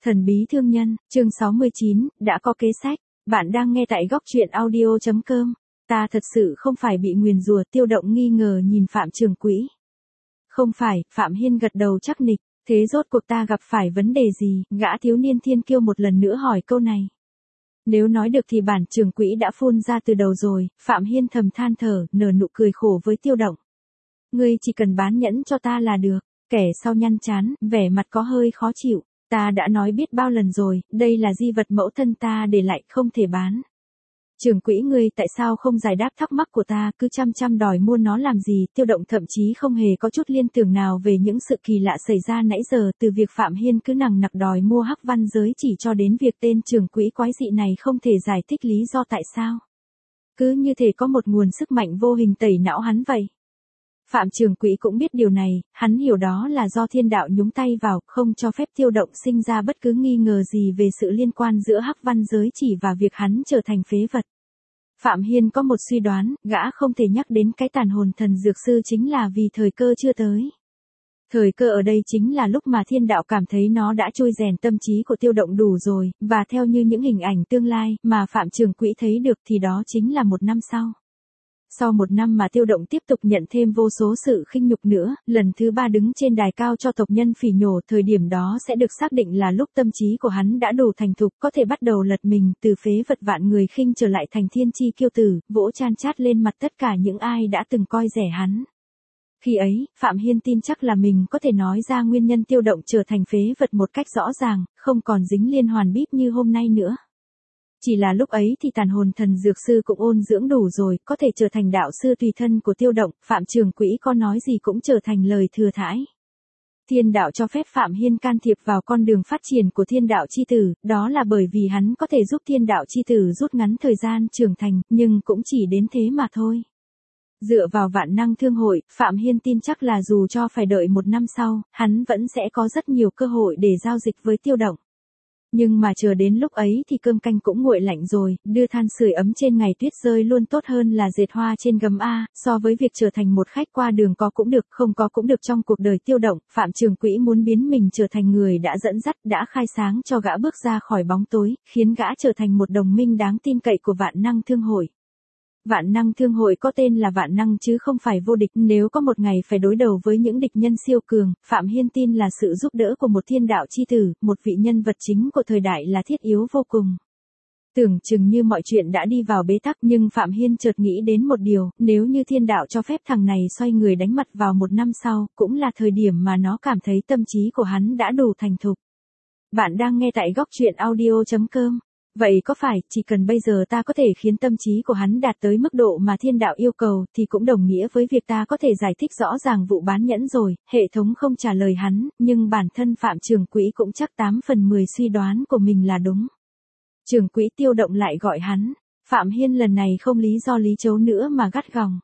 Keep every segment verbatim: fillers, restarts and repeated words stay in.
Thần bí thương nhân, chương sáu mươi chín, đã có kế sách. Bạn đang nghe tại góc truyện audio chấm com. Ta thật sự không phải bị nguyền rủa. Tiêu Động nghi ngờ nhìn Phạm Trường Quỹ. Không phải, Phạm Hiên gật đầu chắc nịch. Thế rốt cuộc ta gặp phải vấn đề gì? Gã thiếu niên thiên kiêu một lần nữa hỏi câu này. Nếu nói được thì bản Trường Quỹ đã phun ra từ đầu rồi. Phạm Hiên thầm than thở, nở nụ cười khổ với Tiêu Động. Ngươi chỉ cần bán nhẫn cho ta là được. Kẻ sau nhăn chán, vẻ mặt có hơi khó chịu. Ta đã nói biết bao lần rồi, đây là di vật mẫu thân ta để lại, không thể bán. Trường Quỹ ngươi tại sao không giải đáp thắc mắc của ta, cứ chăm chăm đòi mua nó làm gì? Tiêu Động thậm chí không hề có chút liên tưởng nào về những sự kỳ lạ xảy ra nãy giờ, từ việc Phạm Hiên cứ nằng nặc đòi mua hắc văn giới chỉ cho đến việc tên Trường Quỹ quái dị này không thể giải thích lý do tại sao. Cứ như thể có một nguồn sức mạnh vô hình tẩy não hắn vậy. Phạm Trường Quỹ cũng biết điều này, hắn hiểu đó là do thiên đạo nhúng tay vào, không cho phép Tiêu Động sinh ra bất cứ nghi ngờ gì về sự liên quan giữa hắc văn giới chỉ và việc hắn trở thành phế vật. Phạm Hiên có một suy đoán, gã không thể nhắc đến cái tàn hồn thần dược sư chính là vì thời cơ chưa tới. Thời cơ ở đây chính là lúc mà thiên đạo cảm thấy nó đã trôi rèn tâm trí của Tiêu Động đủ rồi, và theo như những hình ảnh tương lai mà Phạm Trường Quỹ thấy được thì đó chính là một năm sau. Sau một năm mà Tiêu Động tiếp tục nhận thêm vô số sự khinh nhục nữa, lần thứ ba đứng trên đài cao cho tộc nhân phỉ nhổ, thời điểm đó sẽ được xác định là lúc tâm trí của hắn đã đủ thành thục, có thể bắt đầu lật mình từ phế vật vạn người khinh trở lại thành thiên chi kiêu tử, vỗ chan chát lên mặt tất cả những ai đã từng coi rẻ hắn. Khi ấy, Phạm Hiên tin chắc là mình có thể nói ra nguyên nhân Tiêu Động trở thành phế vật một cách rõ ràng, không còn dính liên hoàn bíp như hôm nay nữa. Chỉ là lúc ấy thì tàn hồn thần dược sư cũng ôn dưỡng đủ rồi, có thể trở thành đạo sư tùy thân của Tiêu Động, Phạm Trường Quỹ có nói gì cũng trở thành lời thừa thãi. Thiên đạo cho phép Phạm Hiên can thiệp vào con đường phát triển của thiên đạo chi tử, đó là bởi vì hắn có thể giúp thiên đạo chi tử rút ngắn thời gian trưởng thành, nhưng cũng chỉ đến thế mà thôi. Dựa vào vạn năng thương hội, Phạm Hiên tin chắc là dù cho phải đợi một năm sau, hắn vẫn sẽ có rất nhiều cơ hội để giao dịch với Tiêu Động. Nhưng mà chờ đến lúc ấy thì cơm canh cũng nguội lạnh rồi, đưa than sưởi ấm trên ngày tuyết rơi luôn tốt hơn là dệt hoa trên gấm A, so với việc trở thành một khách qua đường có cũng được, không có cũng được trong cuộc đời Tiêu Động, Phạm Trường Quỹ muốn biến mình trở thành người đã dẫn dắt, đã khai sáng cho gã bước ra khỏi bóng tối, khiến gã trở thành một đồng minh đáng tin cậy của vạn năng thương hội. Vạn năng thương hội có tên là vạn năng chứ không phải vô địch, nếu có một ngày phải đối đầu với những địch nhân siêu cường, Phạm Hiên tin là sự giúp đỡ của một thiên đạo chi tử, một vị nhân vật chính của thời đại là thiết yếu vô cùng. Tưởng chừng như mọi chuyện đã đi vào bế tắc nhưng Phạm Hiên chợt nghĩ đến một điều, nếu như thiên đạo cho phép thằng này xoay người đánh mặt vào một năm sau, cũng là thời điểm mà nó cảm thấy tâm trí của hắn đã đủ thành thục. Bạn đang nghe tại góc truyện audio chấm com. Vậy có phải, chỉ cần bây giờ ta có thể khiến tâm trí của hắn đạt tới mức độ mà thiên đạo yêu cầu, thì cũng đồng nghĩa với việc ta có thể giải thích rõ ràng vụ bán nhẫn rồi, hệ thống không trả lời hắn, nhưng bản thân Phạm Trường Quỹ cũng chắc tám phần mười suy đoán của mình là đúng. Trường Quỹ Tiêu Động lại gọi hắn, Phạm Hiên lần này không lý do lý chấu nữa mà gắt gỏng.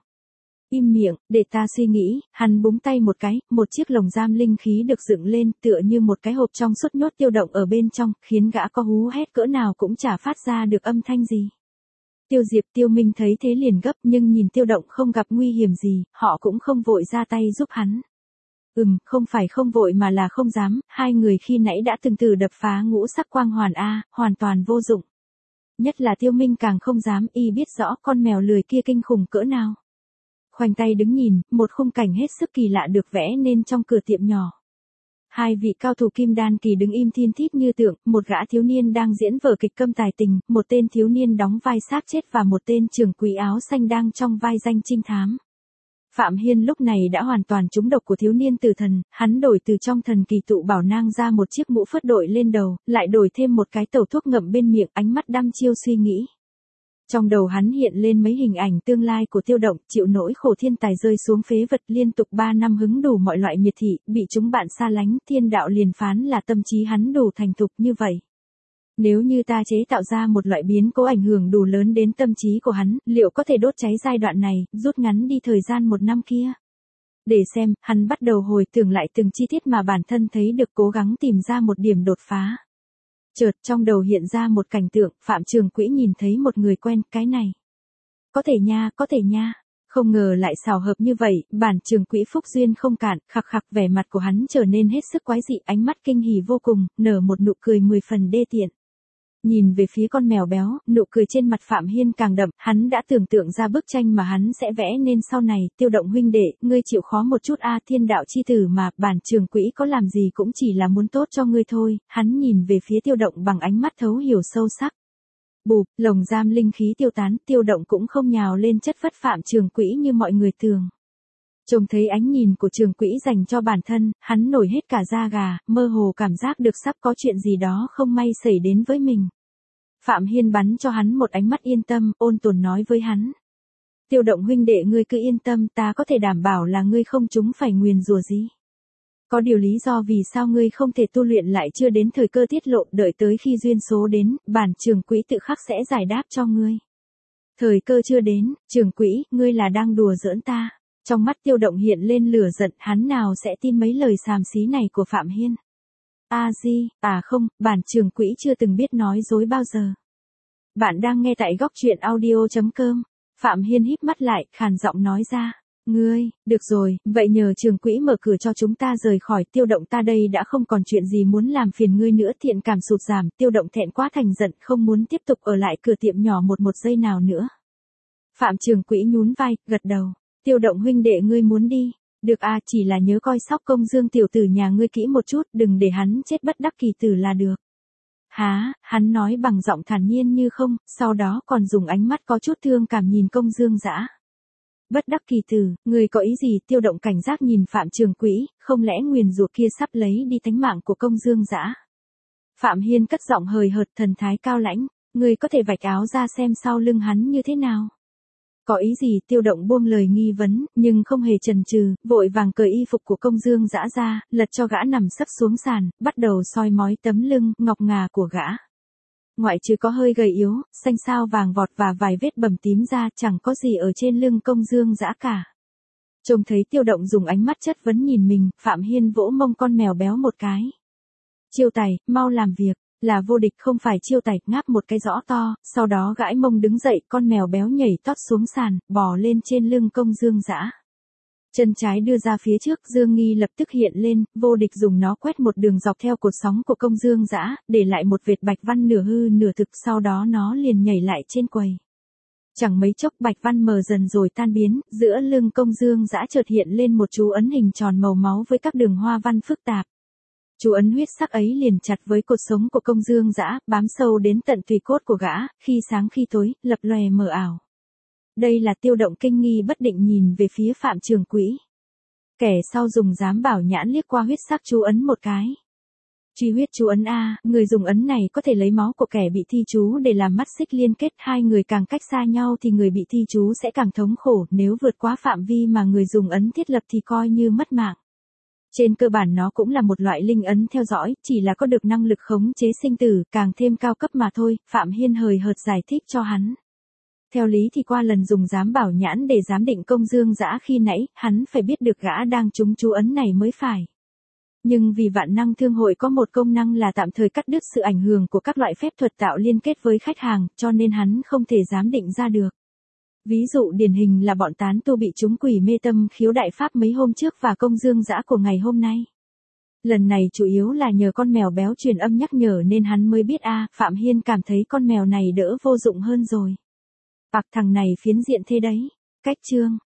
Im miệng, để ta suy nghĩ, hắn búng tay một cái, một chiếc lồng giam linh khí được dựng lên tựa như một cái hộp trong suốt nhốt Tiêu Động ở bên trong, khiến gã có hú hét cỡ nào cũng chả phát ra được âm thanh gì. Tiêu Diệp Tiêu Minh thấy thế liền gấp nhưng nhìn Tiêu Động không gặp nguy hiểm gì, họ cũng không vội ra tay giúp hắn. Ừm, không phải không vội mà là không dám, hai người khi nãy đã từng từ đập phá ngũ sắc quang hoàn A, hoàn toàn vô dụng. Nhất là Tiêu Minh càng không dám, y biết rõ con mèo lười kia kinh khủng cỡ nào. Khoanh tay đứng nhìn, một khung cảnh hết sức kỳ lạ được vẽ nên trong cửa tiệm nhỏ. Hai vị cao thủ kim đan kỳ đứng im thiên thít như tượng, một gã thiếu niên đang diễn vở kịch câm tài tình, một tên thiếu niên đóng vai xác chết và một tên trưởng quỹ áo xanh đang trong vai danh trinh thám. Phạm Hiên lúc này đã hoàn toàn trúng độc của thiếu niên tử thần, hắn đổi từ trong thần kỳ tụ bảo nang ra một chiếc mũ phớt đội lên đầu, lại đổi thêm một cái tẩu thuốc ngậm bên miệng, ánh mắt đăm chiêu suy nghĩ. Trong đầu hắn hiện lên mấy hình ảnh tương lai của Tiêu Động, chịu nỗi khổ thiên tài rơi xuống phế vật liên tục ba năm hứng đủ mọi loại miệt thị, bị chúng bạn xa lánh, thiên đạo liền phán là tâm trí hắn đủ thành thục như vậy. Nếu như ta chế tạo ra một loại biến cố ảnh hưởng đủ lớn đến tâm trí của hắn, liệu có thể đốt cháy giai đoạn này, rút ngắn đi thời gian một năm kia? Để xem, hắn bắt đầu hồi tưởng lại từng chi tiết mà bản thân thấy được, cố gắng tìm ra một điểm đột phá. Chợt trong đầu hiện ra một cảnh tượng, Phạm Trường Quỹ nhìn thấy một người quen, cái này. Có thể nha, có thể nha. Không ngờ lại xào hợp như vậy, bản trường quỹ phúc duyên không cạn, khặc khặc vẻ mặt của hắn trở nên hết sức quái dị, ánh mắt kinh hỉ vô cùng, nở một nụ cười mười phần đê tiện. Nhìn về phía con mèo béo, nụ cười trên mặt Phạm Hiên càng đậm, hắn đã tưởng tượng ra bức tranh mà hắn sẽ vẽ nên sau này, Tiêu Động huynh đệ, ngươi chịu khó một chút a, thiên đạo chi tử mà, bản trường quỹ có làm gì cũng chỉ là muốn tốt cho ngươi thôi, hắn nhìn về phía Tiêu Động bằng ánh mắt thấu hiểu sâu sắc. Bụp, lồng giam linh khí tiêu tán, Tiêu Động cũng không nhào lên chất vấn Phạm trường quỹ như mọi người tưởng. Trông thấy ánh nhìn của trường quỹ dành cho bản thân, hắn nổi hết cả da gà, mơ hồ cảm giác được sắp có chuyện gì đó không may xảy đến với mình. Phạm Hiên bắn cho hắn một ánh mắt yên tâm, ôn tồn nói với hắn. Tiêu Động huynh đệ ngươi cứ yên tâm, ta có thể đảm bảo là ngươi không trúng phải nguyền rủa gì. Có điều lý do vì sao ngươi không thể tu luyện lại chưa đến thời cơ tiết lộ, đợi tới khi duyên số đến, bản trường quỹ tự khắc sẽ giải đáp cho ngươi. Thời cơ chưa đến, trường quỹ, ngươi là đang đùa giỡn ta. Trong mắt Tiêu Động hiện lên lửa giận, hắn nào sẽ tin mấy lời xàm xí này của Phạm Hiên. A di, à không, bản trường quỹ chưa từng biết nói dối bao giờ. Bạn đang nghe tại góc truyện audio chấm com. Phạm Hiên híp mắt lại, khàn giọng nói ra. Ngươi, được rồi, vậy nhờ trường quỹ mở cửa cho chúng ta rời khỏi. Tiêu Động ta đây đã không còn chuyện gì muốn làm phiền ngươi nữa. Thiện cảm sụt giảm, Tiêu Động thẹn quá thành giận, không muốn tiếp tục ở lại cửa tiệm nhỏ một một giây nào nữa. Phạm trường quỹ nhún vai, gật đầu. Tiêu Động huynh đệ ngươi muốn đi. Được à, chỉ là nhớ coi sóc Công Dương tiểu tử nhà ngươi kỹ một chút, đừng để hắn chết bất đắc kỳ tử là được. Há, hắn nói bằng giọng thản nhiên như không, sau đó còn dùng ánh mắt có chút thương cảm nhìn Công Dương Dã. Bất đắc kỳ tử, ngươi có ý gì? Tiêu Động cảnh giác nhìn Phạm trường quỹ, không lẽ nguyền rủa kia sắp lấy đi tánh mạng của Công Dương Dã? Phạm Hiên cất giọng hời hợt, thần thái cao lãnh, ngươi có thể vạch áo ra xem sau lưng hắn như thế nào? Có ý gì? Tiêu Động buông lời nghi vấn, nhưng không hề chần chừ, vội vàng cởi y phục của Công Dương Dã ra, lật cho gã nằm sấp xuống sàn, bắt đầu soi mói tấm lưng ngọc ngà của gã. Ngoại trừ có hơi gầy yếu, xanh xao vàng vọt và vài vết bầm tím ra, chẳng có gì ở trên lưng Công Dương Dã cả. Trông thấy Tiêu Động dùng ánh mắt chất vấn nhìn mình, Phạm Hiên vỗ mông con mèo béo một cái. Chiêu Tài, mau làm việc. Là vô địch không phải Chiêu Tài, ngáp một cái rõ to, sau đó gãi mông đứng dậy, con mèo béo nhảy tót xuống sàn, bò lên trên lưng Công Dương Dã. Chân trái đưa ra phía trước, Dương Nghi lập tức hiện lên, vô địch dùng nó quét một đường dọc theo cột sóng của Công Dương Dã, để lại một vệt bạch văn nửa hư nửa thực, sau đó nó liền nhảy lại trên quầy. Chẳng mấy chốc bạch văn mờ dần rồi tan biến, giữa lưng Công Dương Dã chợt hiện lên một chú ấn hình tròn màu máu với các đường hoa văn phức tạp. Chú ấn huyết sắc ấy liền chặt với cột sống của Công Dương Dã, bám sâu đến tận tùy cốt của gã, khi sáng khi tối, lập lòe mờ ảo. Đây là Tiêu Động kinh nghi bất định nhìn về phía Phạm trường quỹ. Kẻ sau dùng giám bảo nhãn liếc qua huyết sắc chú ấn một cái. Truy huyết chú ấn a, người dùng ấn này có thể lấy máu của kẻ bị thi chú để làm mắt xích liên kết, hai người càng cách xa nhau thì người bị thi chú sẽ càng thống khổ, nếu vượt quá phạm vi mà người dùng ấn thiết lập thì coi như mất mạng. Trên cơ bản nó cũng là một loại linh ấn theo dõi, chỉ là có được năng lực khống chế sinh tử, càng thêm cao cấp mà thôi, Phạm Hiên hời hợt giải thích cho hắn. Theo lý thì qua lần dùng giám bảo nhãn để giám định Công Dương Dã khi nãy, hắn phải biết được gã đang trúng chú ấn này mới phải. Nhưng vì vạn năng thương hội có một công năng là tạm thời cắt đứt sự ảnh hưởng của các loại phép thuật tạo liên kết với khách hàng, cho nên hắn không thể giám định ra được. Ví dụ điển hình là bọn tán tu bị trúng quỷ mê tâm khiếu đại pháp mấy hôm trước và Công Dương Dã của ngày hôm nay. Lần này chủ yếu là nhờ con mèo béo truyền âm nhắc nhở nên hắn mới biết a. Phạm Hiên cảm thấy con mèo này đỡ vô dụng hơn rồi. Bạc thằng này phiến diện thế đấy. Cách chương.